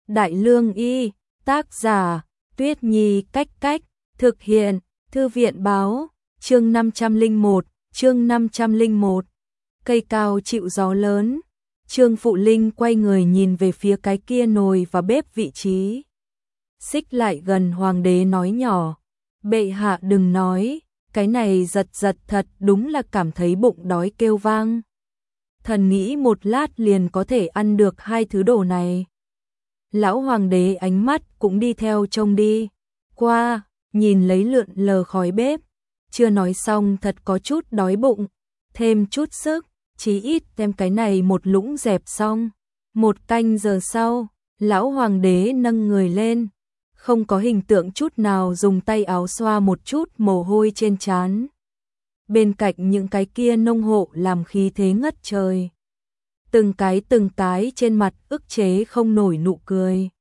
Đại Lương Y, tác giả, Tuyết Nhi Cách Cách, thực hiện, Thư viện báo, chương 501. Cây cao chịu gió lớn. Trương Phụ Linh quay người nhìn về phía cái kia nồi và bếp vị trí. Xích lại gần hoàng đế nói nhỏ, bệ hạ đừng nói, cái này giật thật, đúng là cảm thấy bụng đói kêu vang. Thần nghĩ một lát liền có thể ăn được hai thứ đồ này. Lão hoàng đế ánh mắt cũng đi theo trông đi qua, nhìn lấy lượn lờ khói bếp, chưa nói xong thật có chút đói bụng, thêm chút sức, chí ít đem cái này một lũng dẹp xong. Một canh giờ sau, lão hoàng đế nâng người lên, không có hình tượng chút nào, dùng tay áo xoa một chút mồ hôi trên trán. Bên cạnh những cái kia nông hộ làm khí thế ngất trời. Từng cái trên mặt ức chế không nổi nụ cười.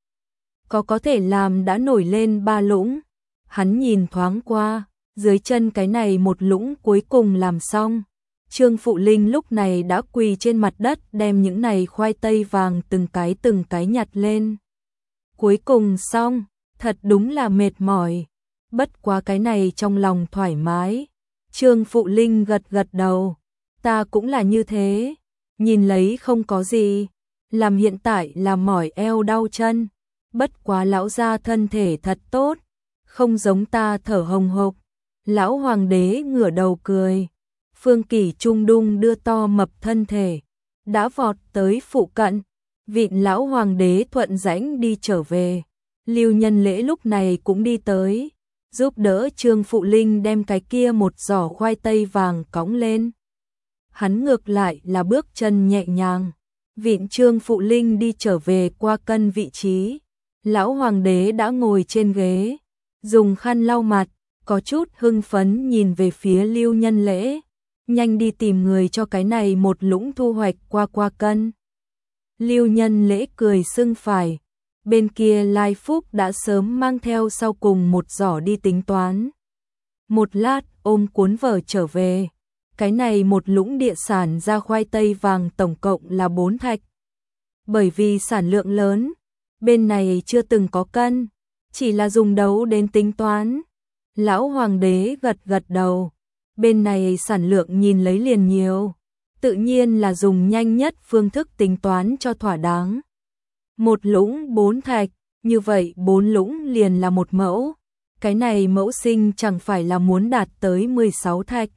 Có thể làm đã nổi lên 3 lũng. Hắn nhìn thoáng qua, dưới chân cái này một lũng cuối cùng làm xong. Trương Phụ Linh lúc này đã quỳ trên mặt đất đem những này khoai tây vàng từng cái nhặt lên. Cuối cùng xong, thật đúng là mệt mỏi. Bất quá cái này trong lòng thoải mái. Trương Phụ Linh gật đầu. Ta cũng là như thế. Nhìn lấy không có gì. Làm hiện tại là mỏi eo đau chân. Bất quá lão gia thân thể thật tốt. Không giống ta thở hồng hộc. Lão hoàng đế ngửa đầu cười. Phương Kỷ trung đung đưa to mập thân thể. Đã vọt tới phụ cận. Vịn lão hoàng đế thuận rãnh đi trở về. Lưu Nhân Lễ lúc này cũng đi tới, giúp đỡ Trương Phụ Linh đem cái kia một giỏ khoai tây vàng cõng lên. Hắn ngược lại là bước chân nhẹ nhàng, vịn Trương Phụ Linh đi trở về qua cân vị trí. Lão hoàng đế đã ngồi trên ghế, dùng khăn lau mặt, có chút hưng phấn nhìn về phía Lưu Nhân Lễ, nhanh đi tìm người cho cái này một lũng thu hoạch qua cân. Lưu Nhân Lễ cười sưng phải. Bên kia Lai Phúc đã sớm mang theo sau cùng một giỏ đi tính toán. Một lát ôm cuốn vở trở về. Cái này một lũng địa sản ra khoai tây vàng tổng cộng là 4 thạch. Bởi vì sản lượng lớn, bên này chưa từng có cân, chỉ là dùng đấu đến tính toán. Lão hoàng đế gật đầu. Bên này sản lượng nhìn lấy liền nhiều, tự nhiên là dùng nhanh nhất phương thức tính toán cho thỏa đáng. Một lũng 4 thạch, như vậy 4 lũng liền là một mẫu. Cái này mẫu sinh chẳng phải là muốn đạt tới 16 thạch.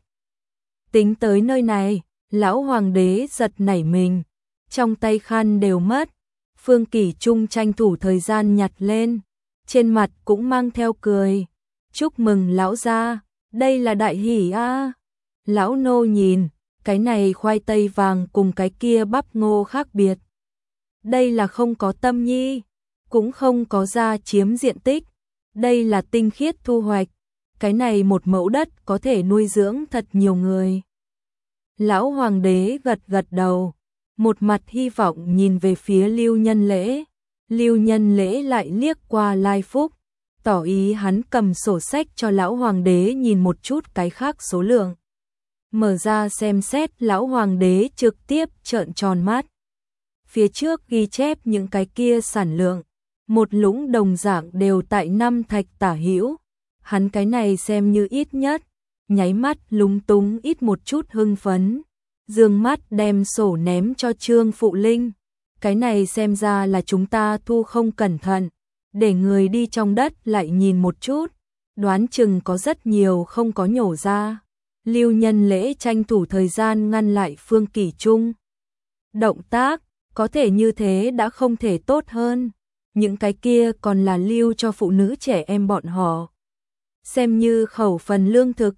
Tính tới nơi này, lão hoàng đế giật nảy mình, trong tay khăn đều mất. Phương Kỷ Trung tranh thủ thời gian nhặt lên, trên mặt cũng mang theo cười. Chúc mừng lão gia, đây là đại hỷ a. Lão nô nhìn, cái này khoai tây vàng cùng cái kia bắp ngô khác biệt. Đây là không có tâm nhi, cũng không có ra chiếm diện tích. Đây là tinh khiết thu hoạch. Cái này một mẫu đất có thể nuôi dưỡng thật nhiều người. Lão hoàng đế gật đầu, một mặt hy vọng nhìn về phía Lưu Nhân Lễ. Lưu Nhân Lễ lại liếc qua Lai Phúc, tỏ ý hắn cầm sổ sách cho lão hoàng đế nhìn một chút cái khác số lượng. Mở ra xem xét, lão hoàng đế trực tiếp trợn tròn mắt. Phía trước ghi chép những cái kia sản lượng, một lũng đồng dạng đều tại 5 thạch tả hữu. Hắn cái này xem như ít nhất, nháy mắt lúng túng ít một chút hưng phấn, dương mắt đem sổ ném cho Trương Phụ Linh. Cái này xem ra là chúng ta thu không cẩn thận, để người đi trong đất lại nhìn một chút, đoán chừng có rất nhiều không có nhổ ra. Lưu Nhân Lễ tranh thủ thời gian ngăn lại Phương Kỷ Trung. Động tác, có thể như thế đã không thể tốt hơn. Những cái kia còn là lưu cho phụ nữ trẻ em bọn họ. Xem như khẩu phần lương thực,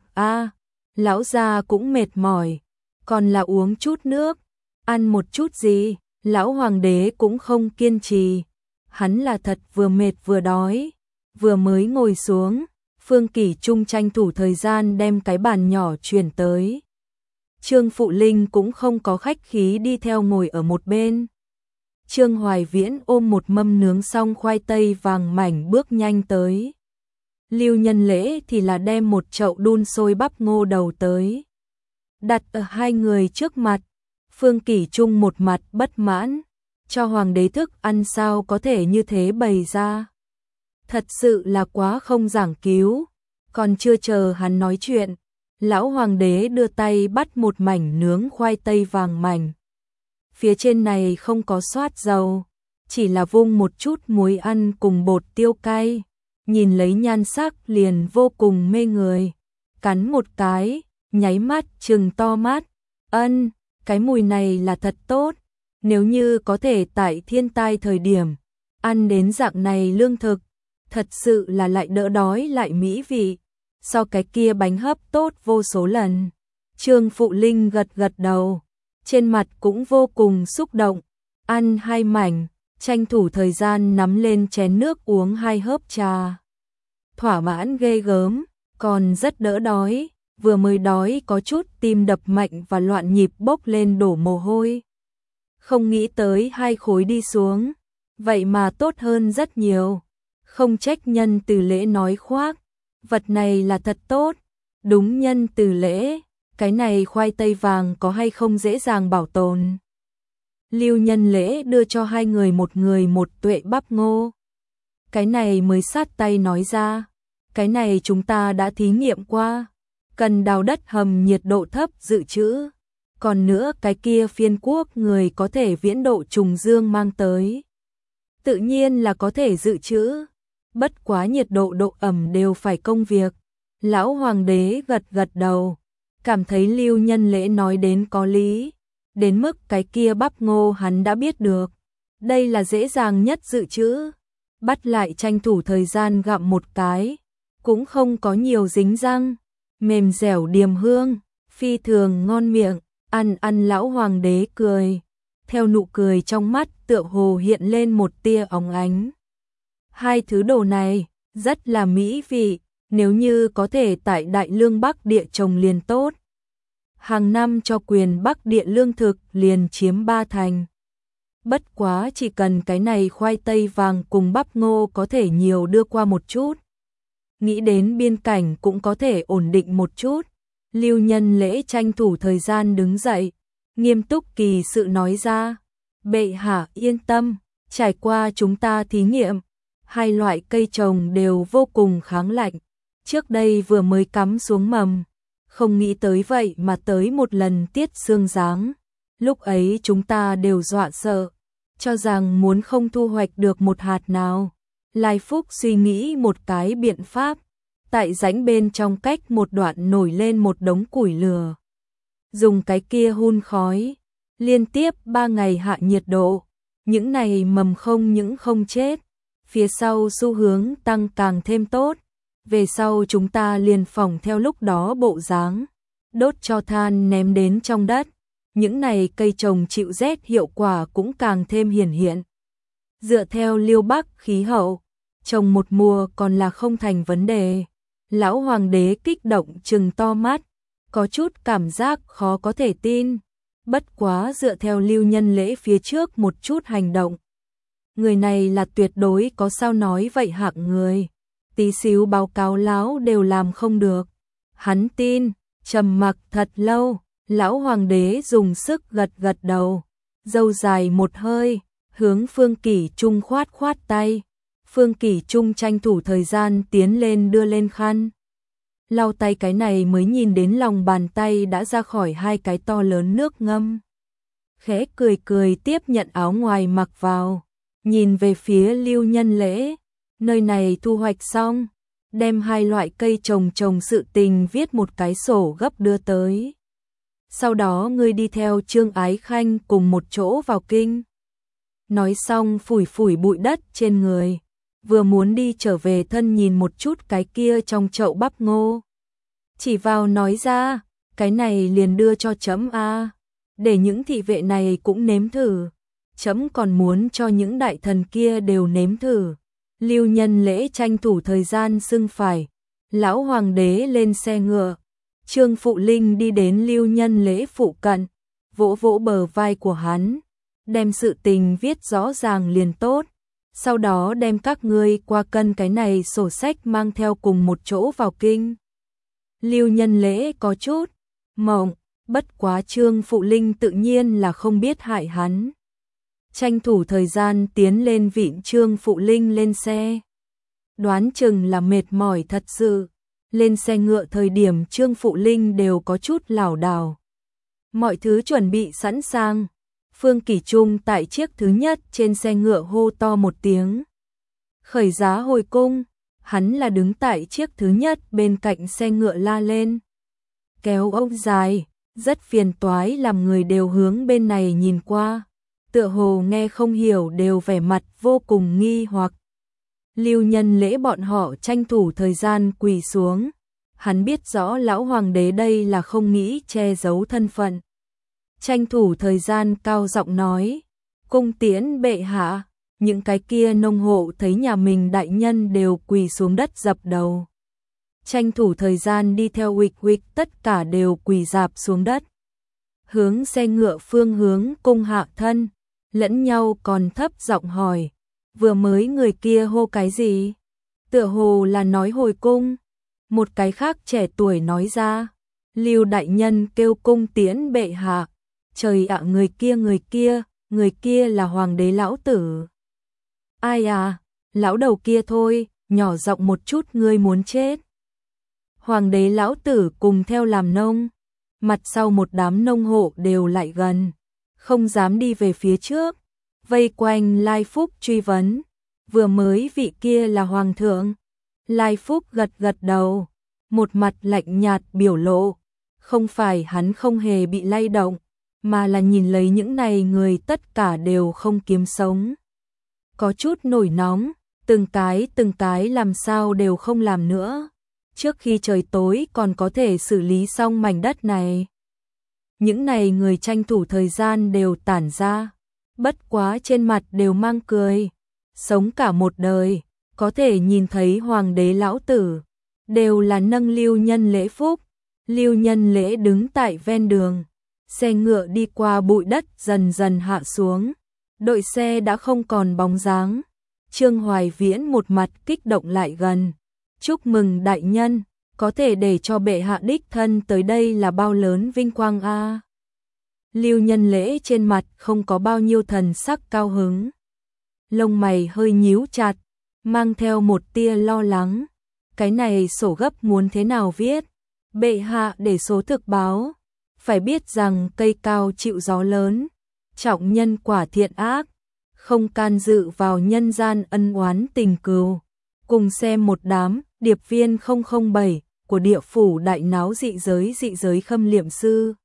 lão già cũng mệt mỏi, còn là uống chút nước, ăn một chút gì. Lão hoàng đế cũng không kiên trì, hắn là thật vừa mệt vừa đói. Vừa mới ngồi xuống, Phương Kỷ Trung tranh thủ thời gian đem cái bàn nhỏ chuyển tới. Trương Phụ Linh cũng không có khách khí đi theo ngồi ở một bên. Trương Hoài Viễn ôm một mâm nướng xong khoai tây vàng mảnh bước nhanh tới. Lưu Nhân Lễ thì là đem một chậu đun sôi bắp ngô đầu tới, đặt ở hai người trước mặt. Phương Kỷ Trung một mặt bất mãn, cho hoàng đế thức ăn sao có thể như thế bày ra. Thật sự là quá không giảng cứu. Còn chưa chờ hắn nói chuyện, lão hoàng đế đưa tay bắt một mảnh nướng khoai tây vàng mảnh. Phía trên này không có xoát dầu, chỉ là vung một chút muối ăn cùng bột tiêu cay, nhìn lấy nhan sắc liền vô cùng mê người. Cắn một cái, nháy mắt trừng to mắt, cái mùi này là thật tốt, nếu như có thể tại thiên tai thời điểm, ăn đến dạng này lương thực, thật sự là lại đỡ đói lại mỹ vị, so cái kia bánh hấp tốt vô số lần. Trương Phụ Linh gật gật đầu, trên mặt cũng vô cùng xúc động, ăn 2 mảnh, tranh thủ thời gian nắm lên chén nước uống 2 hớp trà. Thỏa mãn ghê gớm, còn rất đỡ đói, vừa mới đói có chút tim đập mạnh và loạn nhịp bốc lên đổ mồ hôi. Không nghĩ tới 2 khối đi xuống, vậy mà tốt hơn rất nhiều. Không trách Nhân Từ Lễ nói khoác, vật này là thật tốt, đúng Nhân Từ Lễ, cái này khoai tây vàng có hay không dễ dàng bảo tồn. Lưu Nhân Lễ đưa cho 2 người một tuệ bắp ngô. Cái này mới sát tay nói ra, cái này chúng ta đã thí nghiệm qua, cần đào đất hầm nhiệt độ thấp dự trữ. Còn nữa cái kia phiên quốc người có thể viễn độ trùng dương mang tới. Tự nhiên là có thể dự trữ, bất quá nhiệt độ độ ẩm đều phải công việc. Lão hoàng đế gật gật đầu, cảm thấy Lưu Nhân Lễ nói đến có lý, đến mức cái kia bắp ngô hắn đã biết được. Đây là dễ dàng nhất dự trữ, bắt lại tranh thủ thời gian gặm một cái, cũng không có nhiều dính răng, mềm dẻo điềm hương, phi thường ngon miệng. Ăn lão hoàng đế cười, theo nụ cười trong mắt tựa hồ hiện lên một tia óng ánh. 2 thứ đồ này rất là mỹ vị, nếu như có thể tại Đại Lương Bắc Địa trồng liền tốt. Hàng năm cho quyền Bắc Địa lương thực liền chiếm 3 thành. Bất quá chỉ cần cái này khoai tây vàng cùng bắp ngô có thể nhiều đưa qua một chút. Nghĩ đến biên cảnh cũng có thể ổn định một chút. Lưu Nhân Lễ tranh thủ thời gian đứng dậy, nghiêm túc kỳ sự nói ra, bệ hạ yên tâm, trải qua chúng ta thí nghiệm, 2 loại cây trồng đều vô cùng kháng lạnh, trước đây vừa mới cắm xuống mầm, không nghĩ tới vậy mà tới một lần tiết sương giáng, lúc ấy chúng ta đều dọa sợ, cho rằng muốn không thu hoạch được một hạt nào. Lai Phúc suy nghĩ một cái biện pháp, tại rãnh bên trong cách một đoạn nổi lên một đống củi lửa. Dùng cái kia hun khói, liên tiếp 3 ngày hạ nhiệt độ, những này mầm không những không chết, phía sau xu hướng tăng càng thêm tốt, về sau chúng ta liền phỏng theo lúc đó bộ dáng, đốt cho than ném đến trong đất, những này cây trồng chịu rét hiệu quả cũng càng thêm hiển hiện. Dựa theo Liêu Bắc khí hậu, trồng một mùa còn là không thành vấn đề. Lão hoàng đế kích động trừng to mắt, có chút cảm giác khó có thể tin, bất quá dựa theo Lưu Nhân Lễ phía trước một chút hành động. Người này là tuyệt đối có sao nói vậy hạng người, tí xíu báo cáo lão đều làm không được. Hắn tin, trầm mặc thật lâu, lão hoàng đế dùng sức gật gật đầu, râu dài một hơi, hướng Phương Kỷ Trung khoát khoát tay. Phương Kỷ Trung tranh thủ thời gian tiến lên đưa lên khăn. Lau tay cái này mới nhìn đến lòng bàn tay đã ra khỏi 2 cái to lớn nước ngâm. Khẽ cười cười tiếp nhận áo ngoài mặc vào, nhìn về phía Lưu Nhân Lễ, nơi này thu hoạch xong, đem 2 loại cây trồng sự tình viết một cái sổ gấp đưa tới. Sau đó ngươi đi theo Trương Ái Khanh cùng một chỗ vào kinh. Nói xong phủi phủi bụi đất trên người, vừa muốn đi trở về thân nhìn một chút cái kia trong chậu bắp ngô. Chỉ vào nói ra, cái này liền đưa cho chấm a, để những thị vệ này cũng nếm thử. Chấm còn muốn cho những đại thần kia đều nếm thử. Lưu Nhân Lễ tranh thủ thời gian xưng phải. Lão hoàng đế lên xe ngựa. Trương Phụ Linh đi đến Lưu Nhân Lễ phụ cận, vỗ vỗ bờ vai của hắn, đem sự tình viết rõ ràng liền tốt. Sau đó đem các ngươi qua cân cái này sổ sách mang theo cùng một chỗ vào kinh. Lưu Nhân Lễ có chút mộng, bất quá Trương Phụ Linh tự nhiên là không biết hại hắn. tranh thủ thời gian tiến lên vịn Trương Phụ Linh lên xe. Đoán chừng là mệt mỏi thật sự, lên xe ngựa thời điểm Trương Phụ Linh đều có chút lảo đảo. Mọi thứ chuẩn bị sẵn sàng, Phương Kỳ Trung tại chiếc thứ nhất trên xe ngựa hô to một tiếng. Khởi giá hồi cung, hắn là đứng tại chiếc thứ nhất bên cạnh xe ngựa la lên. Kéo ống dài, rất phiền toái làm người đều hướng bên này nhìn qua. Tựa hồ nghe không hiểu đều vẻ mặt vô cùng nghi hoặc. Lưu Nhân Lễ bọn họ tranh thủ thời gian quỳ xuống. Hắn biết rõ lão hoàng đế đây là không nghĩ che giấu thân phận. Tranh thủ thời gian cao giọng nói, cung tiễn bệ hạ. Những cái kia nông hộ thấy nhà mình đại nhân đều quỳ xuống đất dập đầu. Tranh thủ thời gian đi theo huỵch huỵch tất cả đều quỳ rạp xuống đất. Hướng xe ngựa phương hướng cung hạ thân, lẫn nhau còn thấp giọng hỏi, vừa mới người kia hô cái gì? Tựa hồ là nói hồi cung. Một cái khác trẻ tuổi nói ra, Lưu đại nhân kêu cung tiễn bệ hạ. Trời ạ, người kia là hoàng đế lão tử. Ai à, lão đầu kia thôi, nhỏ giọng một chút, ngươi muốn chết. Hoàng đế lão tử cùng theo làm nông, mặt sau một đám nông hộ đều lại gần, không dám đi về phía trước, vây quanh Lai Phúc truy vấn, vừa mới vị kia là hoàng thượng. Lai Phúc gật gật đầu, một mặt lạnh nhạt biểu lộ, không phải hắn không hề bị lay động, mà là nhìn lấy những này người tất cả đều không kiếm sống. Có chút nổi nóng, từng cái làm sao đều không làm nữa. Trước khi trời tối còn có thể xử lý xong mảnh đất này. Những này người tranh thủ thời gian đều tản ra, bất quá trên mặt đều mang cười. Sống cả một đời, có thể nhìn thấy hoàng đế lão tử, đều là nâng Lưu Nhân Lễ phúc. Lưu Nhân Lễ đứng tại ven đường, xe ngựa đi qua bụi đất dần dần hạ xuống. Đội xe đã không còn bóng dáng. Trương Hoài Viễn một mặt kích động lại gần. Chúc mừng đại nhân, có thể để cho bệ hạ đích thân tới đây là bao lớn vinh quang a. Lưu Nhân Lễ trên mặt không có bao nhiêu thần sắc cao hứng. Lông mày hơi nhíu chặt, mang theo một tia lo lắng. Cái này sổ gấp muốn thế nào viết? Bệ hạ để số thực báo. Phải biết rằng cây cao chịu gió lớn, trọng nhân quả thiện ác, không can dự vào nhân gian ân oán tình cừu. Cùng xem một đám điệp viên 007 của địa phủ đại náo dị giới khâm liệm sư.